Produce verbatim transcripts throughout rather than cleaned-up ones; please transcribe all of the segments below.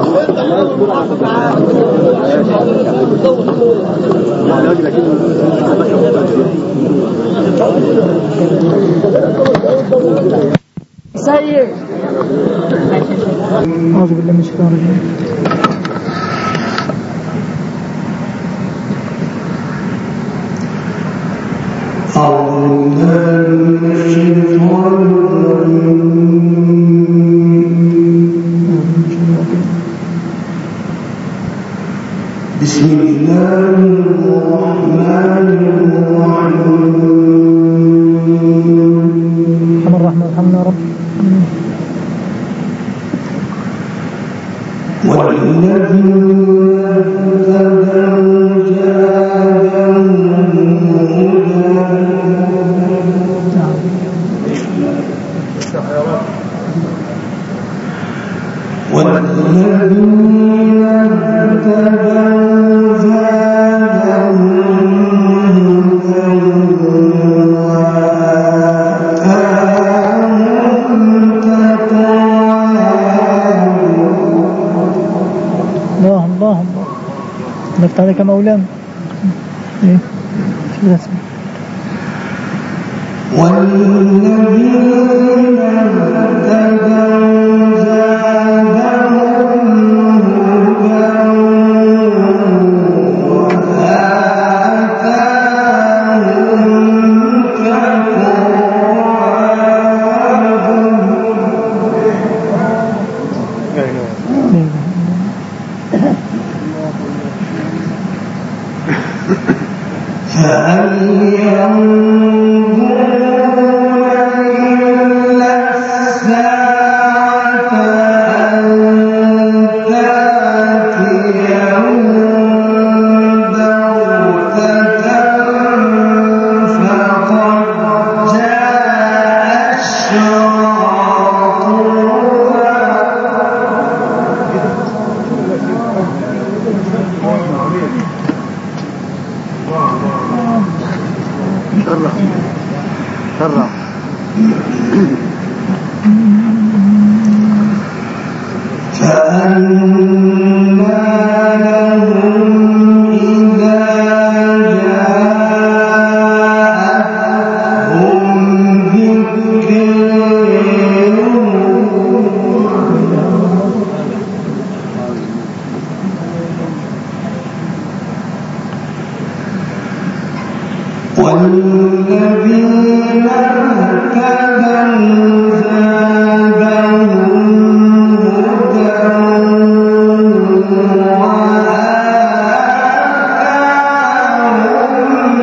سيد أعوذ بالله من الشيطان الرجيم. بسم الله الرحمن الرحيم. الرحمن الرحمن الحمد لله رب نفت عليك مولانا. ايه شو اسمه؟ والذين اهتدوا زادهم هدى وآتاهم تقواهم. فهل ينظرون إلا الساعة أن تأتيهم بغتة فقد جاء أشراطها. شرع شرع فأنى لهم إذا جاءتهم ذكرهم. والذين اهتدوا زادهم هدى وآتاهم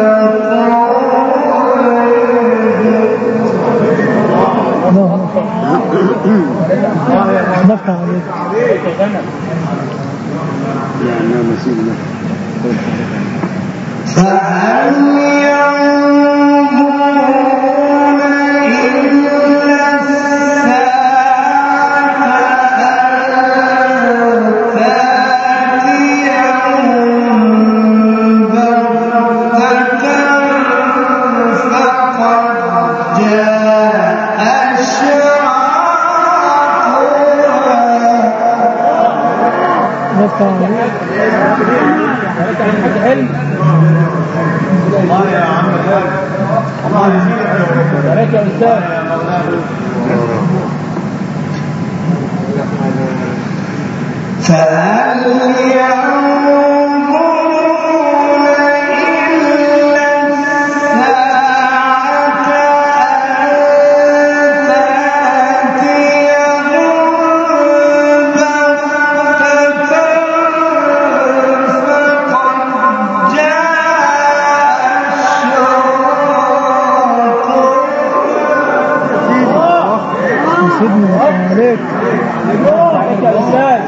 تقواهم. نفت عليك. فهل ينظرون إلا الساعة أن تأتيهم بغتة فقد جاء أشراطها. نفت عليك. الله يا عم الله يسلمك يا استاذ. فهل ينظرون إلا الساعة أن تأتيهم بغتة فقد جاء أشراطها. سيدنا عليك. عليك يا استاذ.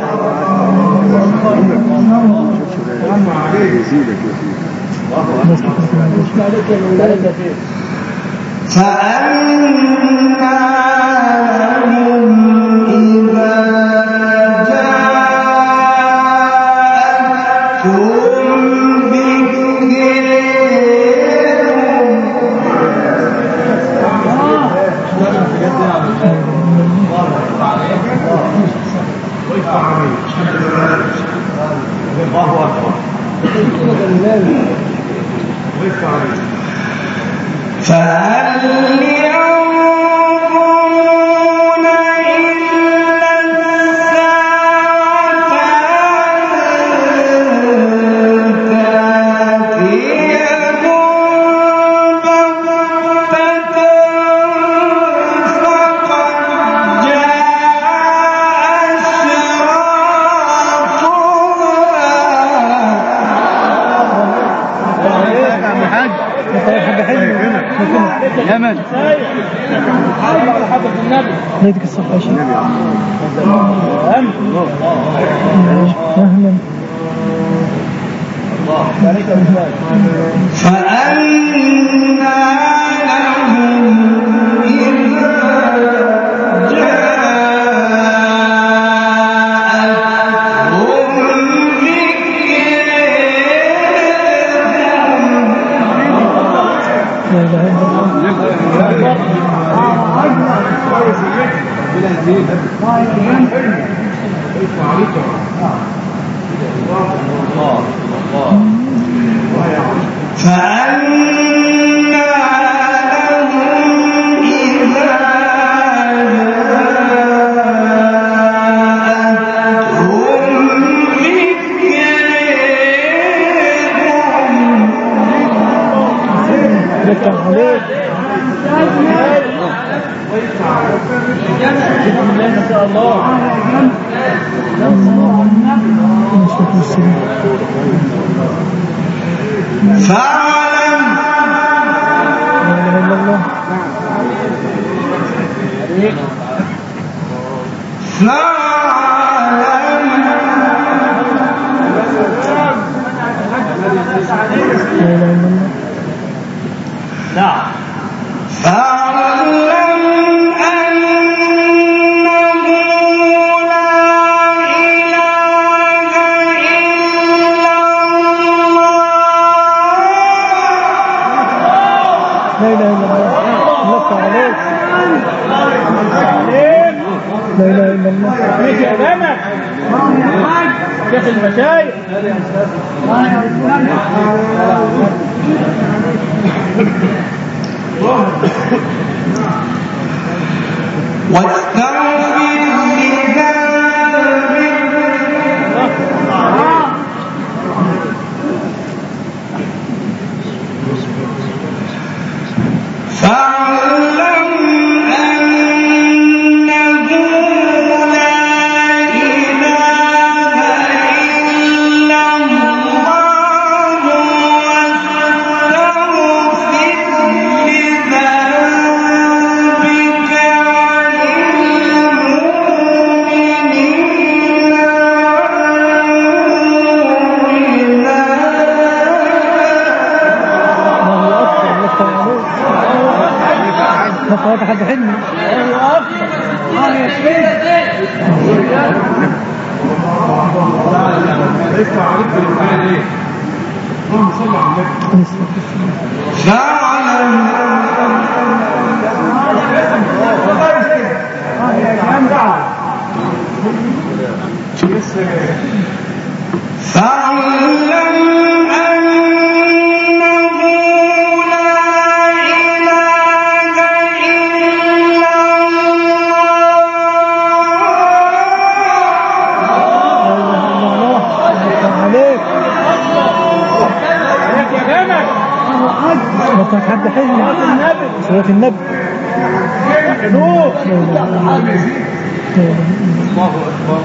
فأما لهم إذا جاءتهم ذكرهم. الله أكبر. فهل ينظرون إلا الساعة أن تأتيهم بغتة فقد جاء يمن نيدك الصفحة شيء أهلا فأنى لهم إذا جاءتهم ذكرهم. لا إله إلا الله. فأنى لهم إذا جاءتهم ذكرهم. ما شاء الله. فاعلم لا إله إلا الله. فاعلم لا إله إلا الله. نعم. فاعلم أنه لا إله إلا الله. لا إله إلا الله. لك عليك. لا إله إلا الله. يجي أمامك شيخ المشايخ. واستغفر لذنبك فاعلم أنه لا إله إلا الله واستغفر لذنبك ما صلاة حد حلمي. حد حلمي. صلاة النبي. نور. الله أكبر.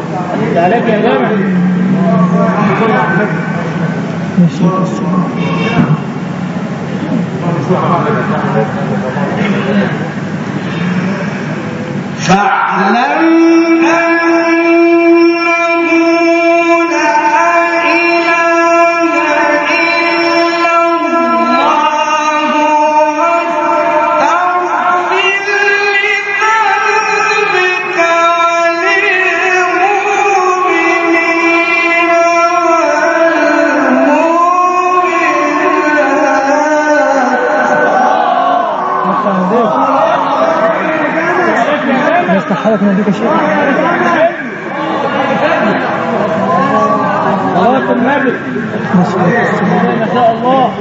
عليك يا جماعة. حالك من ذلك شيء صلاة النبي ما شاء الله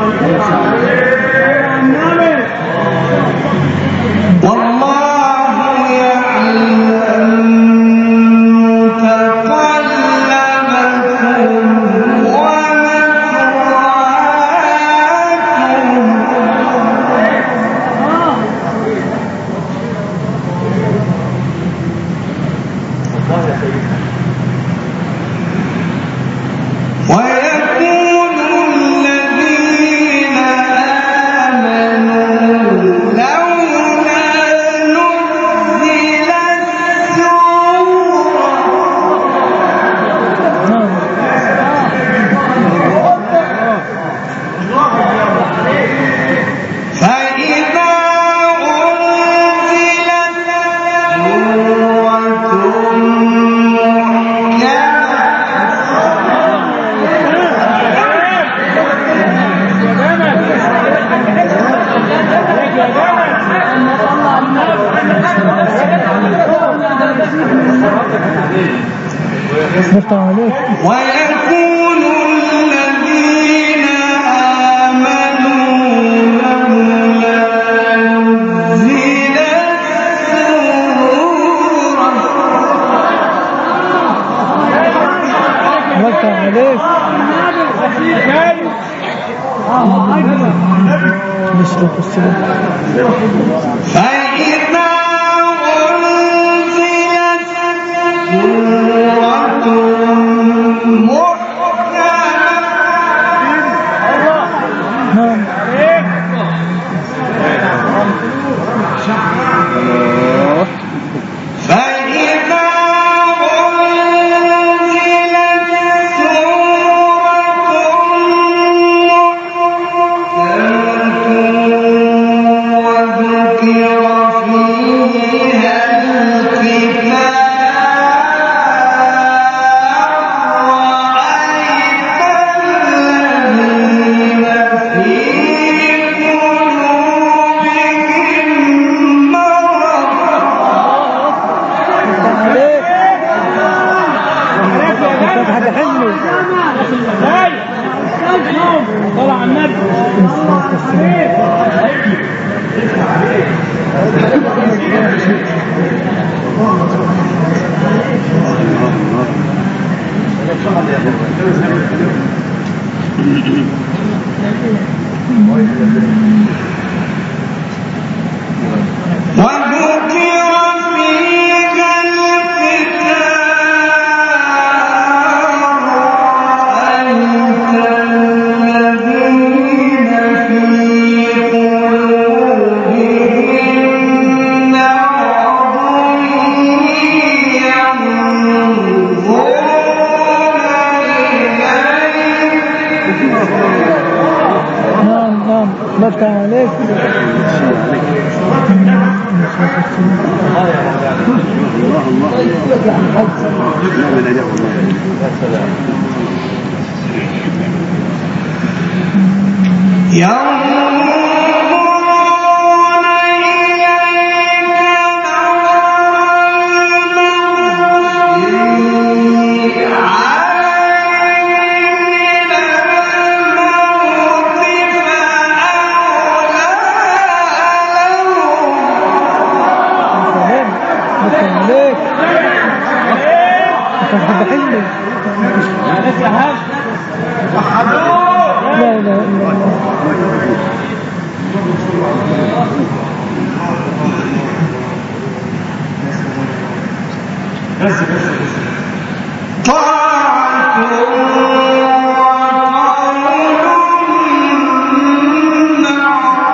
والله يعلم تقلبكم ويقول الذين آمنوا لولا نزلت سورة فإذا ويقول الذين آمنوا لولا نزلت سورة ملك عليك نشرب السلام فإذا أنزلت سورة طلع النبي ملك عليك لا لا لا طاعة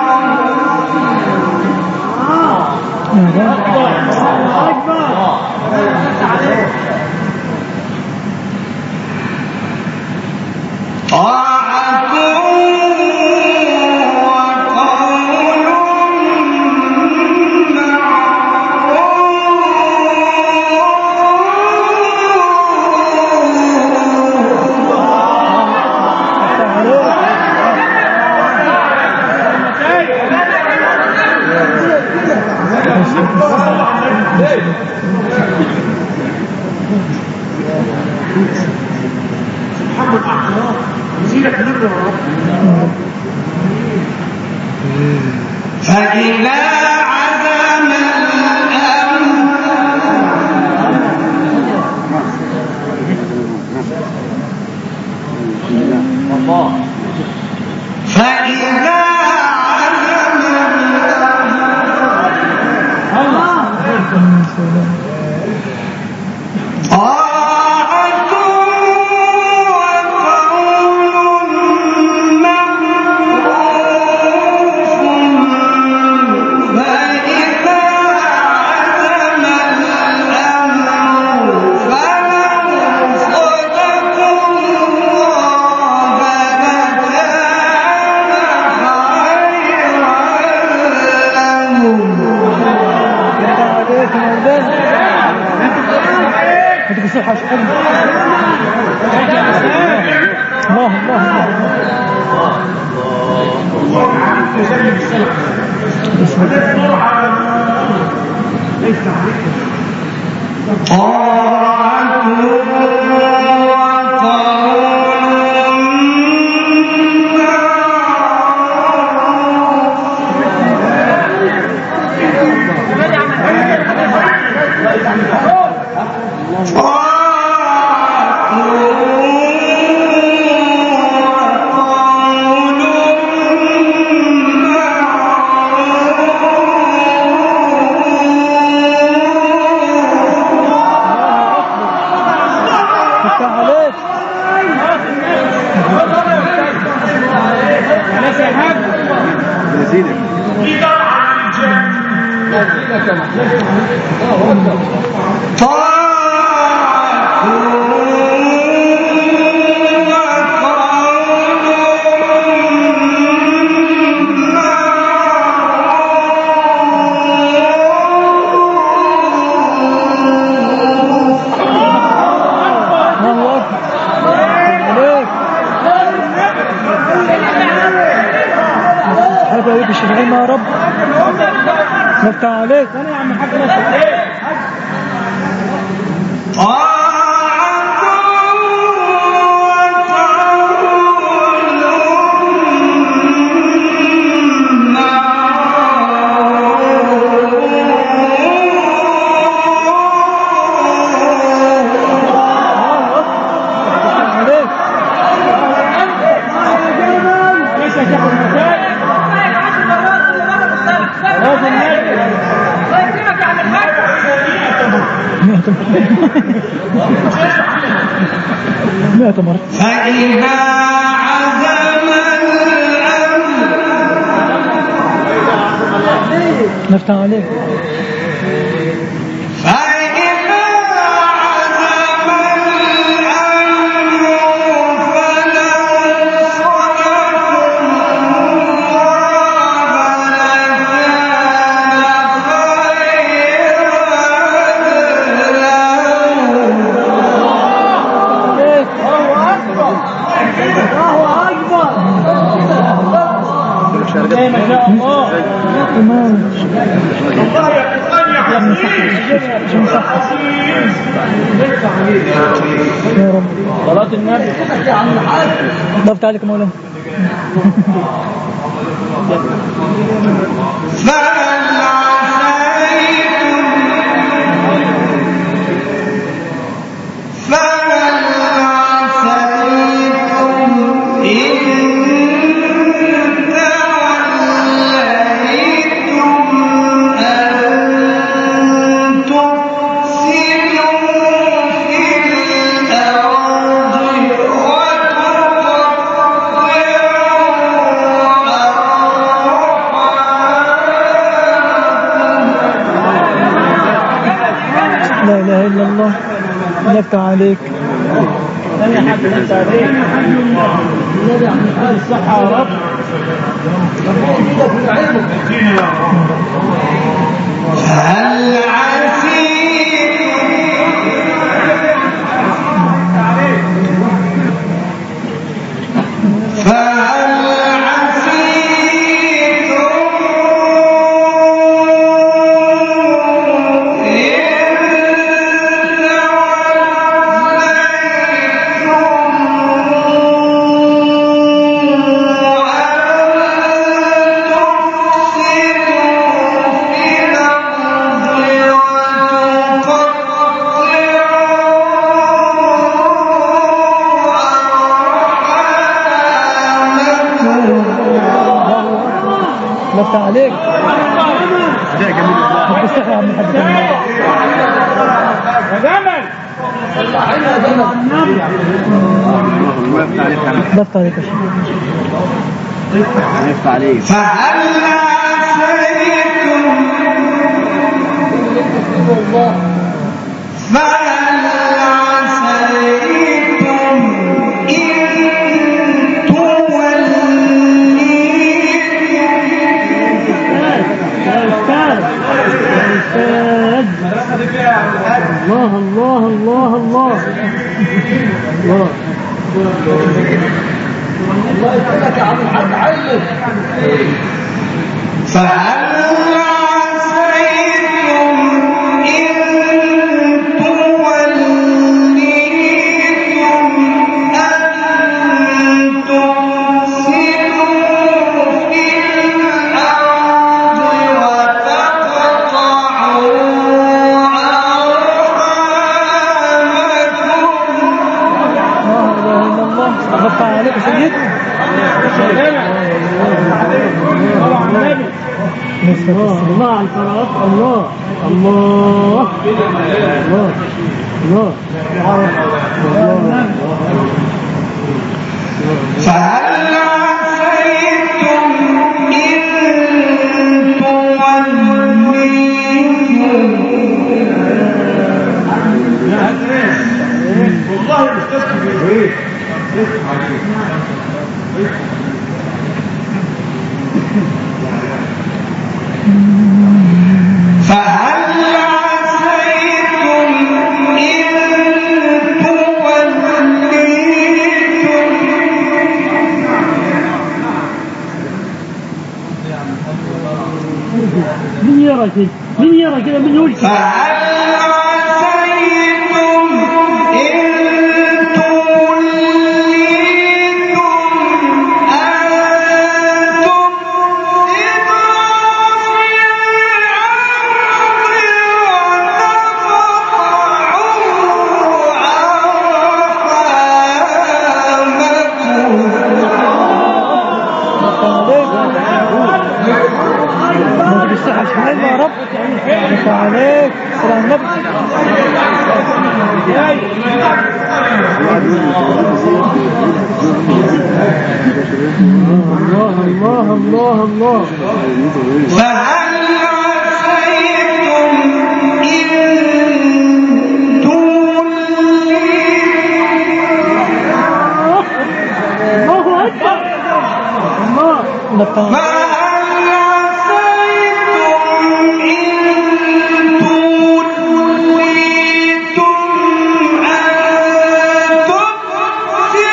فإذا عزم طاعة وقول معروف فإذا عزم الأمر فلو صدقوا الله لكان خيرا لهم. هديك الصحة شحال الله الله الشفعين يا رب نفتح عليك انا يا عم حاج مئة مرة. فإذا عزم الأمر نفتح عليك فإذا عزم الأمر فلو صدقوا يا رب صلاة النبي ضفت عليك مولانا فهل عسيتم فهل عسيتم إن توليتم أن تفسدوا في الأرض لا إله إلا الله نفتح عليك ثانية حاجة نفتح عليك النبي عم يقول الصحة يا رب فهل عسيتم فهل عسيتم لفت عليك ده جميل والله. بتستحي يا عم الحاج كمان. يا جمل لفت عليك يا عم. لفت عليك يا شيخ. لفت عليك. فهل عسيتم فهل عسيتم إن الله الله الله الله الله الله يسلمك يا عم الحاج عيد. فهل عسيتم إن توليتم أن تفسدوا في الأرض وتقطعوا لفت عليك يا سيد. الله على القراءات. الله الله الله الله فهل عسيتم إن توليتم والله الاستاذ كبير. فهل عسيتم إن توليتم من يرى كده من يرى كده من يقول كده. فهل عسيتم إن توليتم أن تفسدوا في بالصحة شمال يا رب. لفت عليك صلى النبي. الله الله الله الله. فهل عسيتم إن توليتم الله أكبر. الله لفت عليك. فهل عسيتم إن توليتم أن تفسدوا في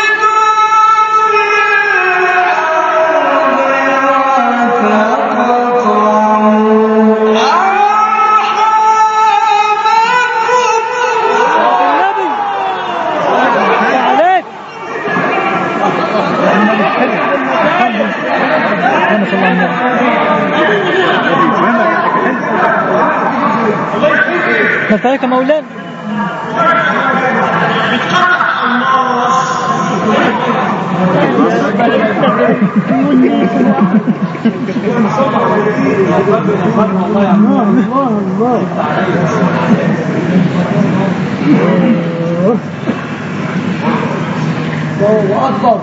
لفت عليك يا مولانا. الله أكبر.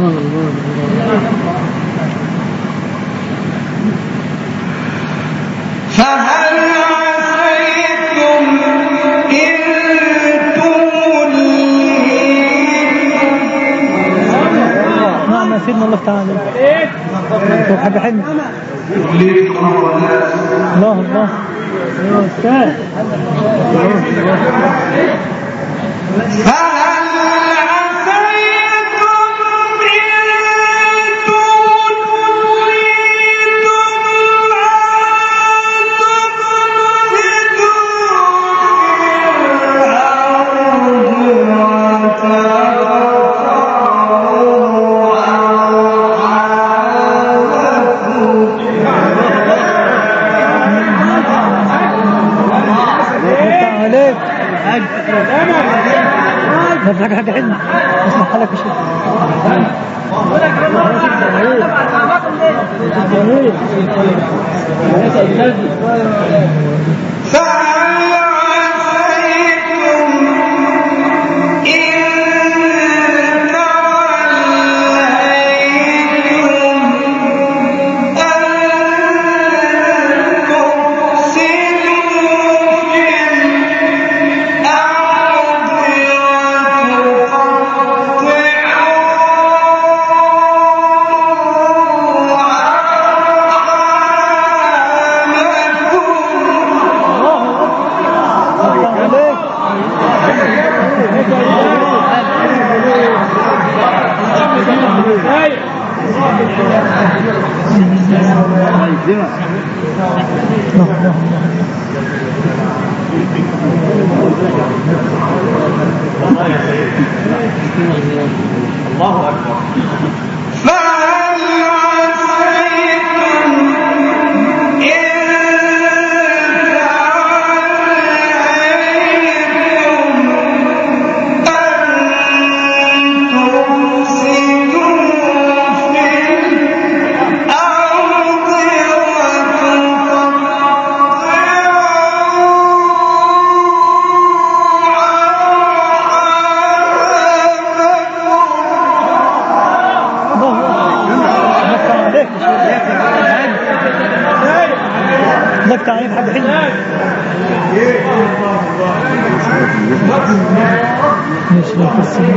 فهل عسيتم إن توليتم نعم يا سيدنا الله تعالى. طب حاجة حلوة. الله الله يا أستاذ. فهل عسيتم إن توليتم عليك بس حاجة حاجة حلوة اسمع حالك يا شيخ. الله أكبر. لك تعريف حد حلو مش مفسر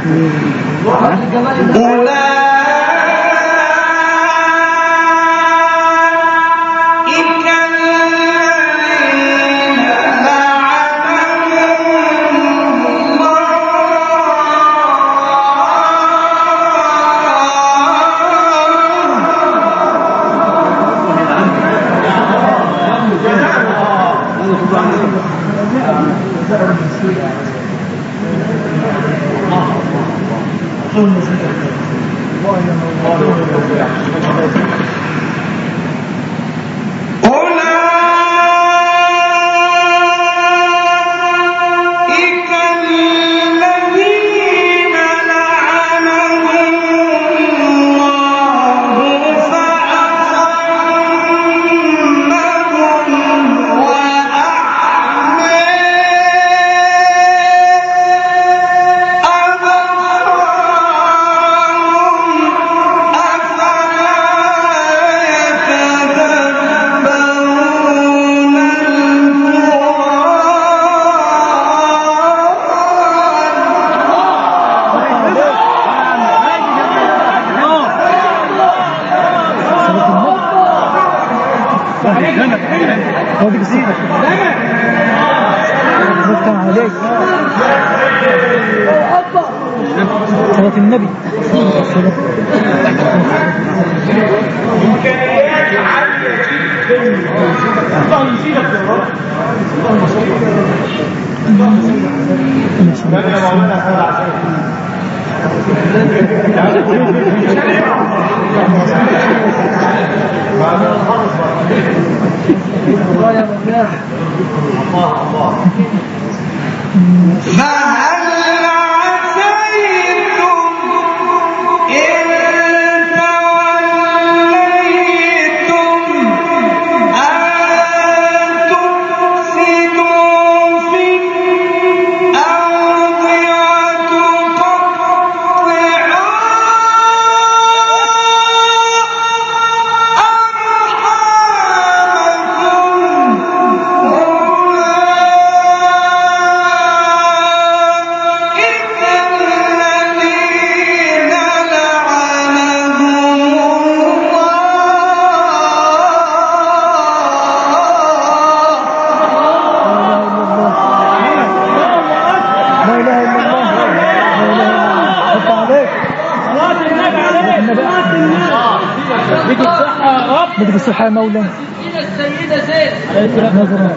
هذيك الصفة زدتها عليك صلاة النبي إمكانيات عالية جدا. الله يزيدك يا رب. الله يا مولانا صلى الله عليه فهل عسيتم إن توليتم أن تفسدوا في الأرض بدك الصحة يا مولانا. السيدة زين نظرا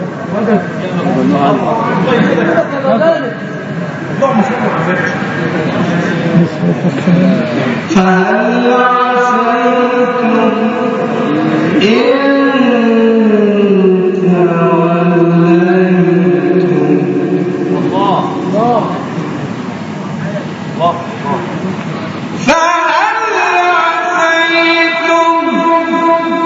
فهل عسيتم إن توليتم الله الله الله فهل عسيتم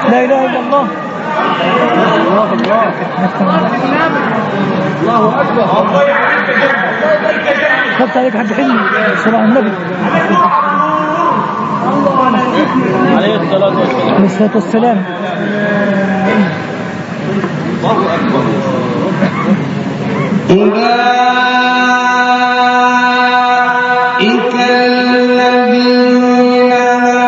لا إله إلا الله. الله أكبر. الله أكبر. الله يعلمك خدت عليك حد حلمي صلى على النبي عليه الصلاة والسلام. عليه الصلاة والسلام. الله أكبر. أولئك الذين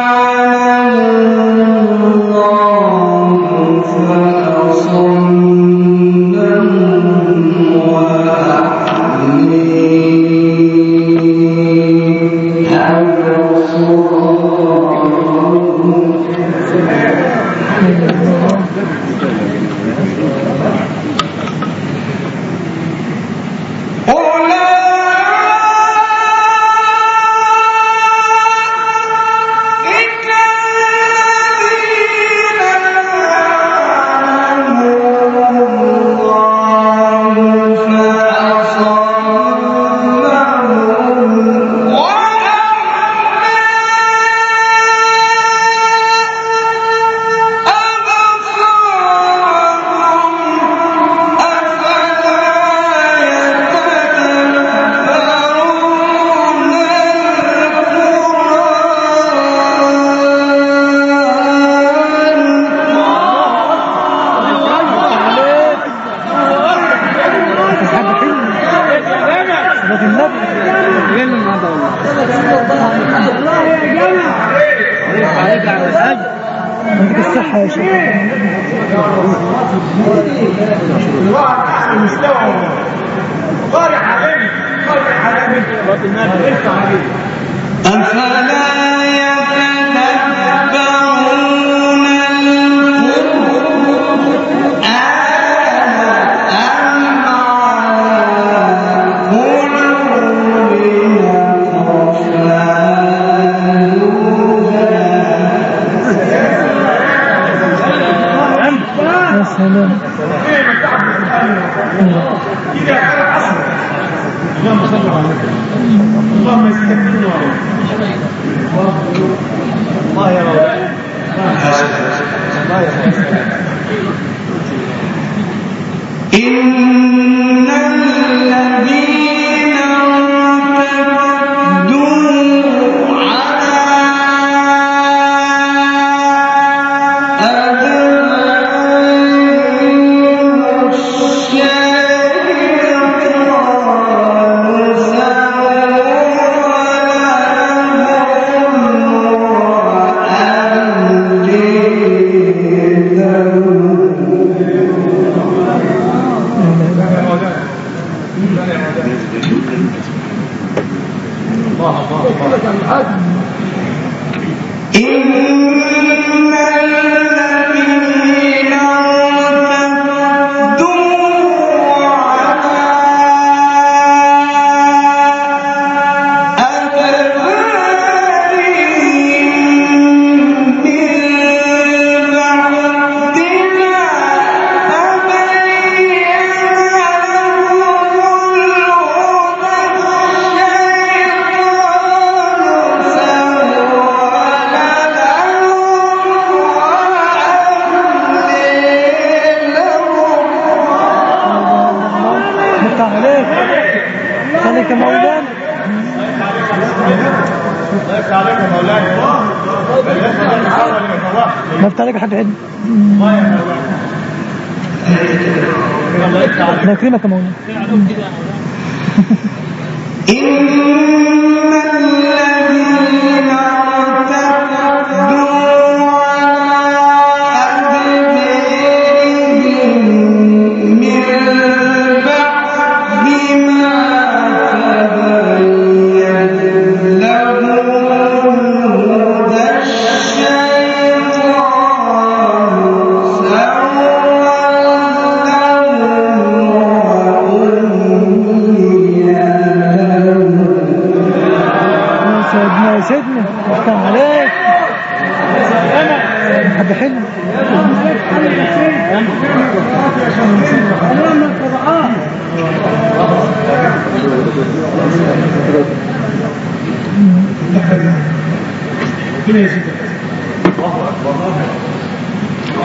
لا يكرمك مولانا. إن الذين ارتدوا على أدبارهم من بعد ما تبين لهم هدى سيدنا احكام عليك حد حلو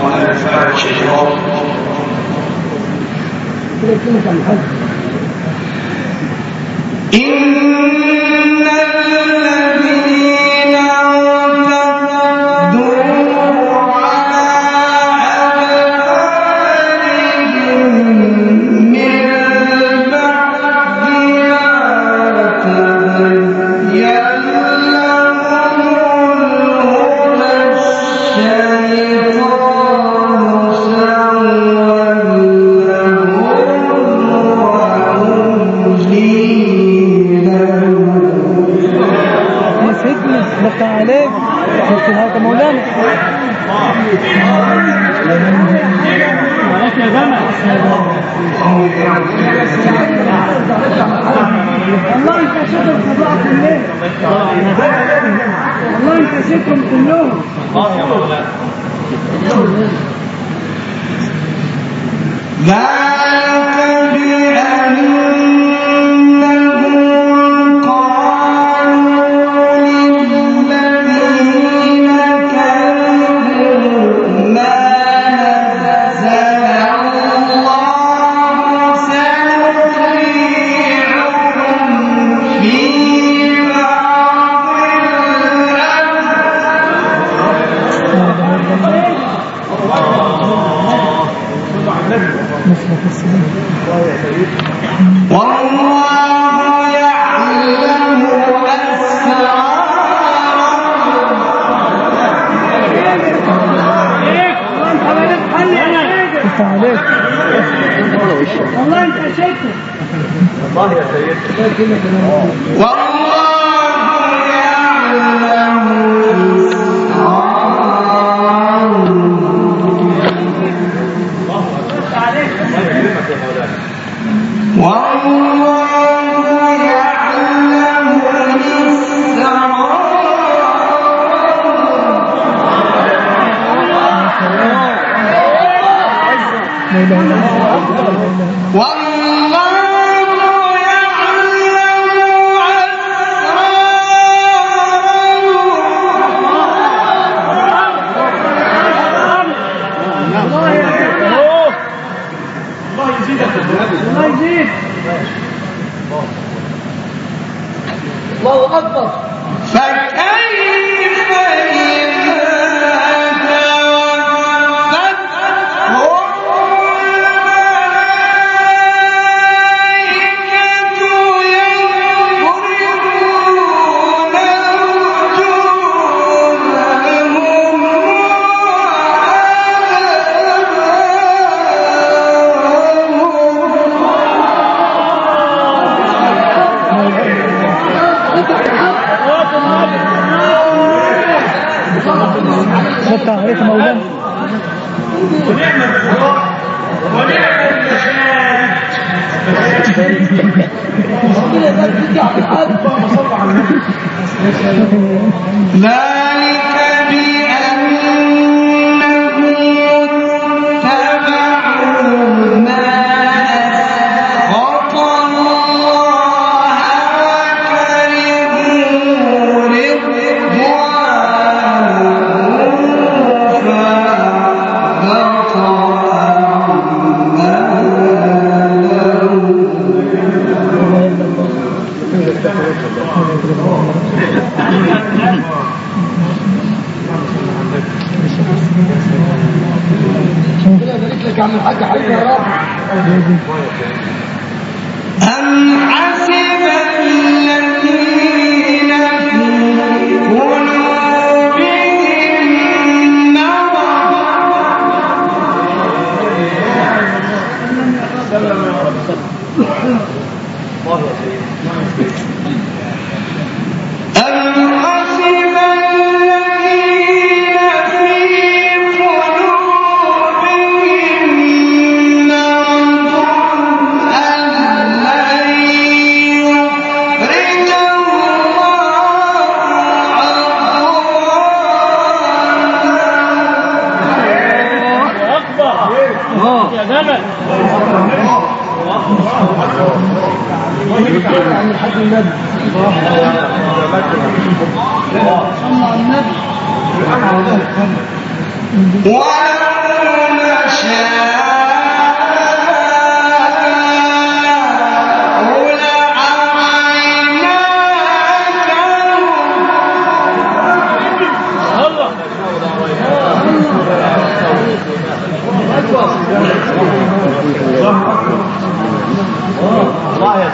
وَلَوْ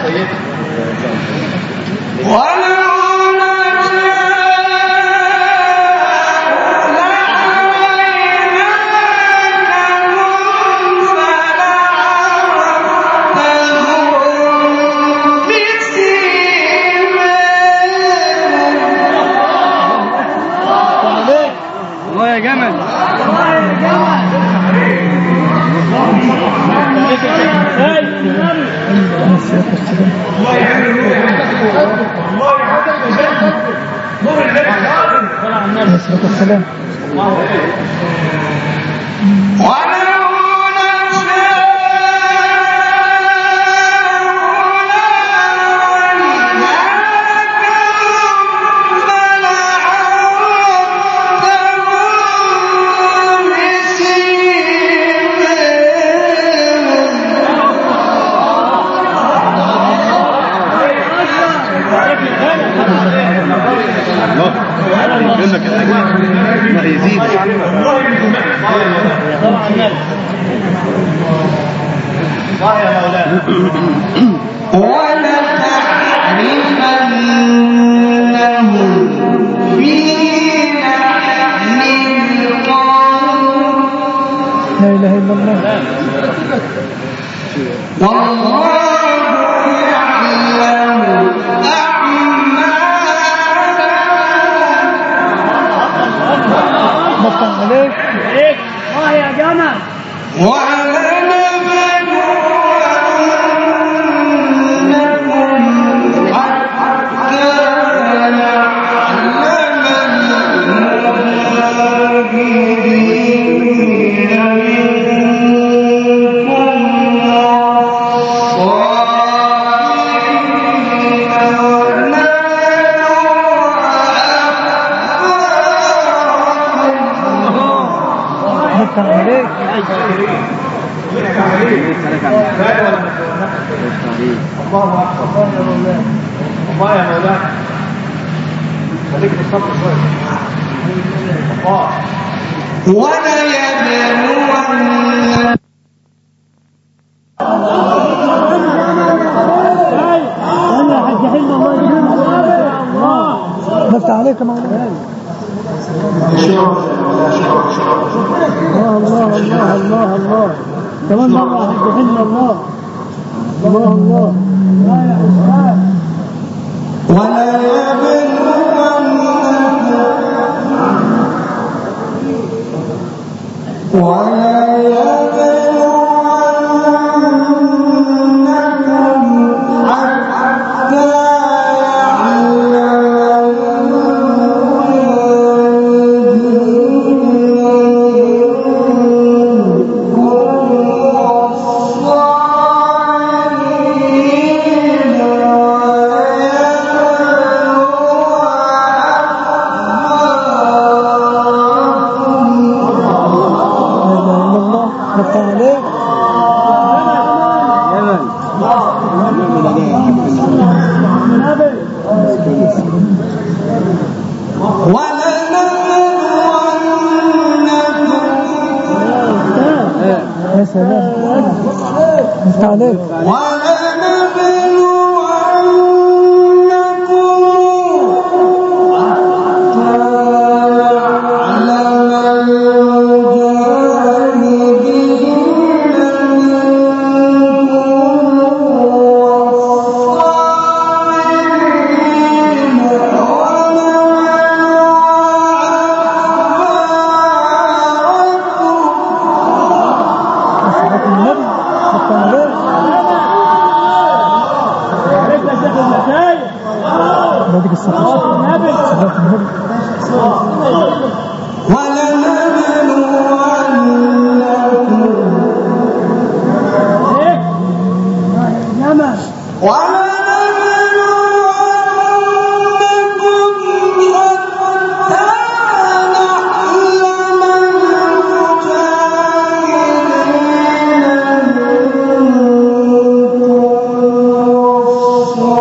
السلام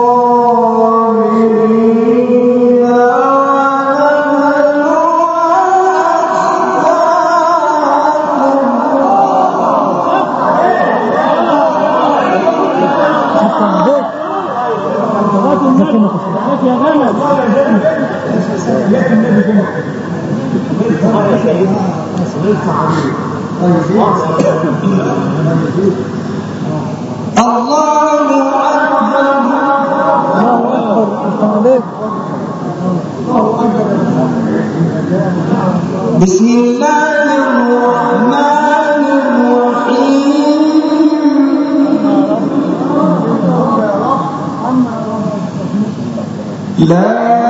وَلَنَبْلُوَنَّكُمْ بسم الله الرحمن الرحيم لا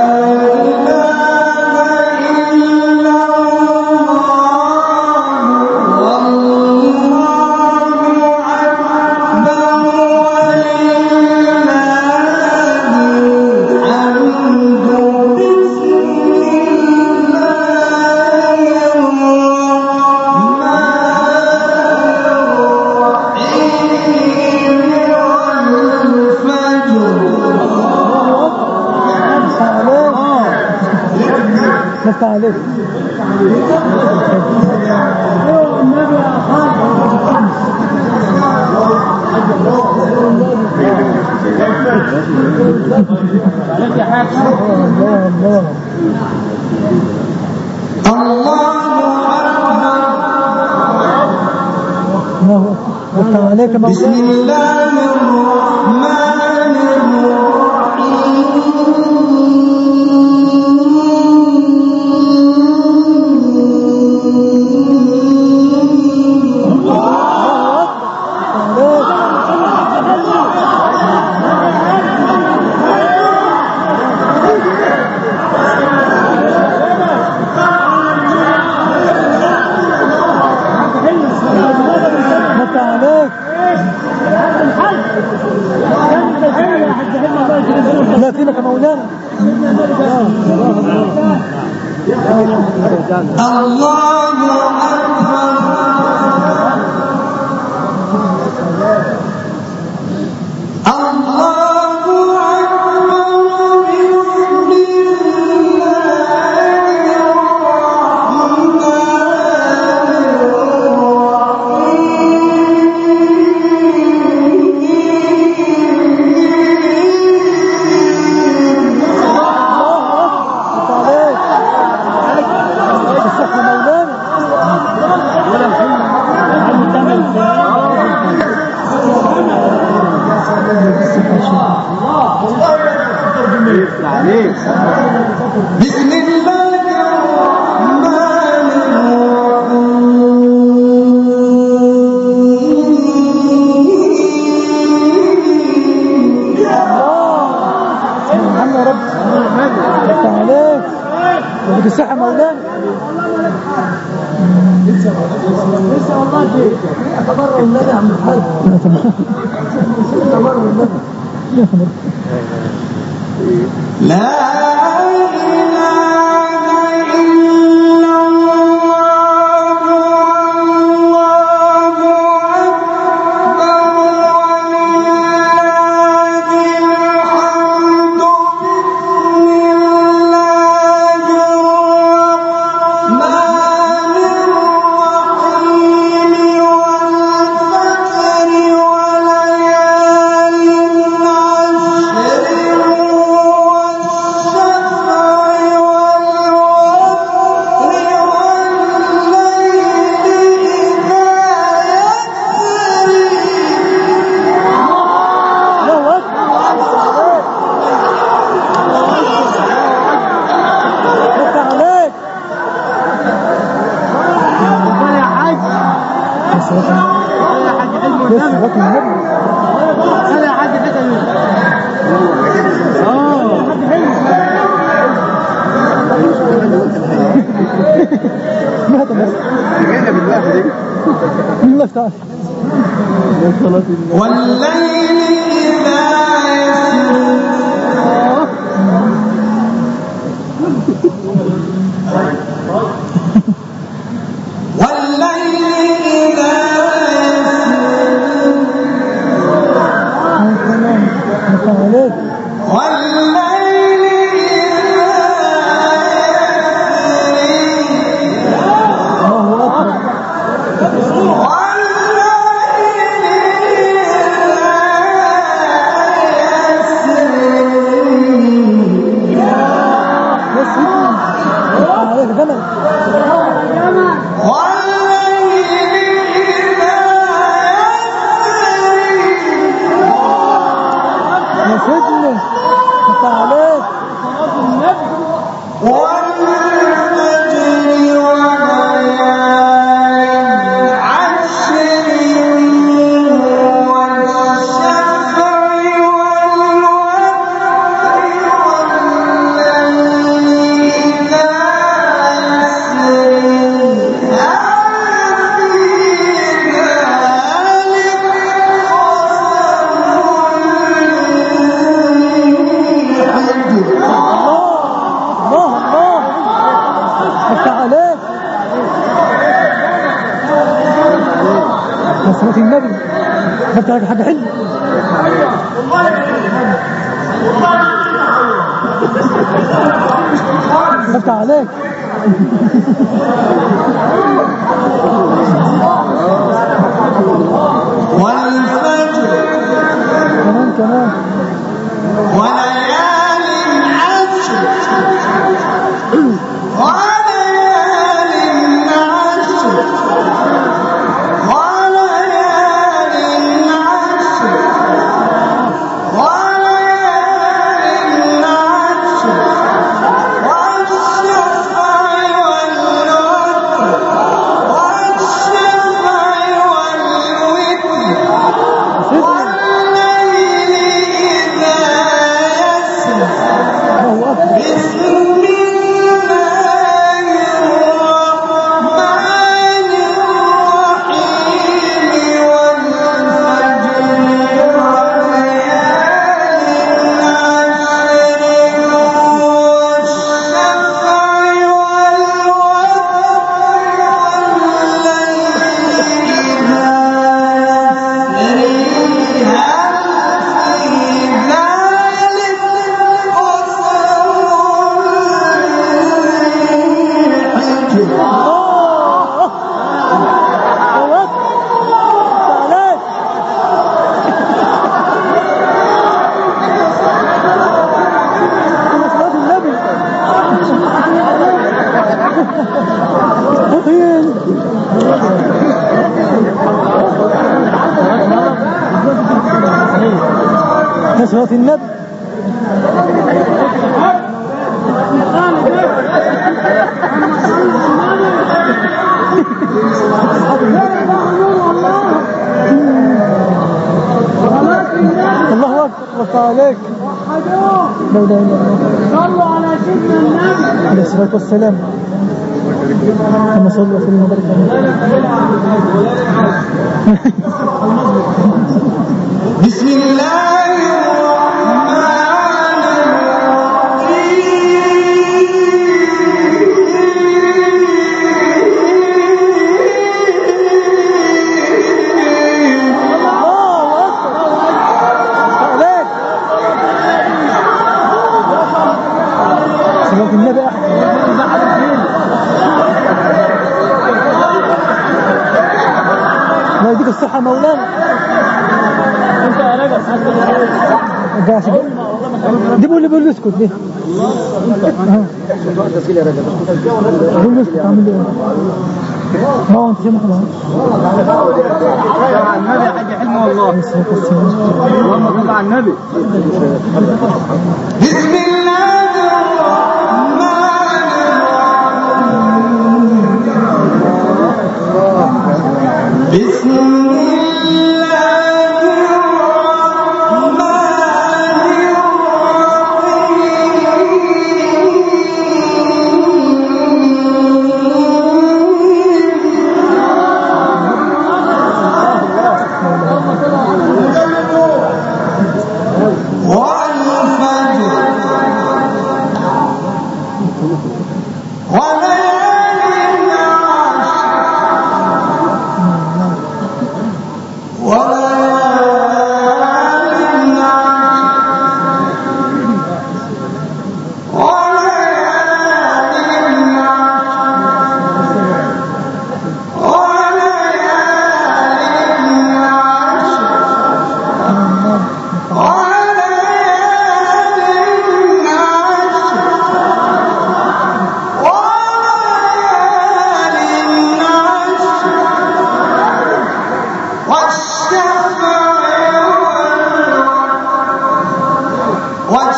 نفتح عليك بسم الله الرحمن لا فينك مولانا الله أكبر بسم الله الرحمن الرحيم يا رب افتح عليك بدك الصحة مولانا لسه لسه والله فيك اتبرع النبي يا عم الحاج اتبرع النبي لا والليل إذا والليل إذا والليل افتح عليك يا صلاة النبي خدت لك حاجة حلوة افتح عليك والفجر كمان كمان وليال عشر وليال عشر وليال عشر وليال عشر والشفع والوتر والشفع والوتر والليل إذا يسر بسم الله الرحمن الرحيم والفجر وليال عشر والشفع صلاة النبي الله أكبر وفى عليك لا إله إلا الله صلوا على سيدنا النبي عليه الصلاة والسلام اللهم صل وسلم وبارك بسم الله الرحمن الرحيم صلاة النبي أحد لا يديك الصحة مولانا انت يا راجل جاش دي بقول لي بقول لي اسكت دي بقول لي اسكت اعمل ايه ما هو انت شو محمد على النبي حاجة حلمة والله اللهم صل على النبي بسم الله الرحمن الرحيم بسم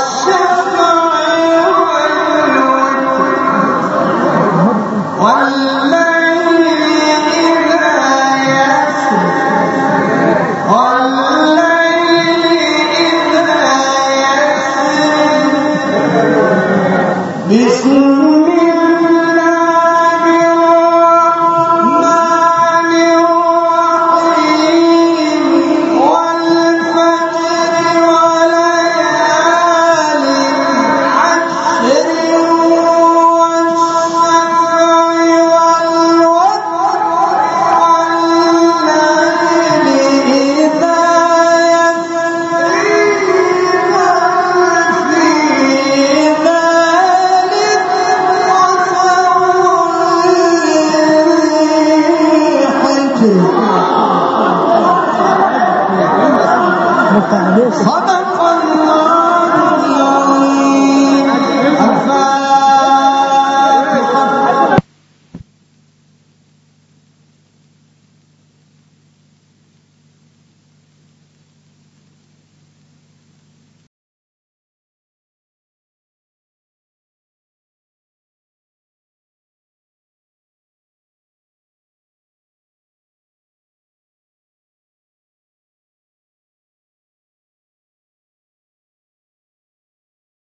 والشفع والوتر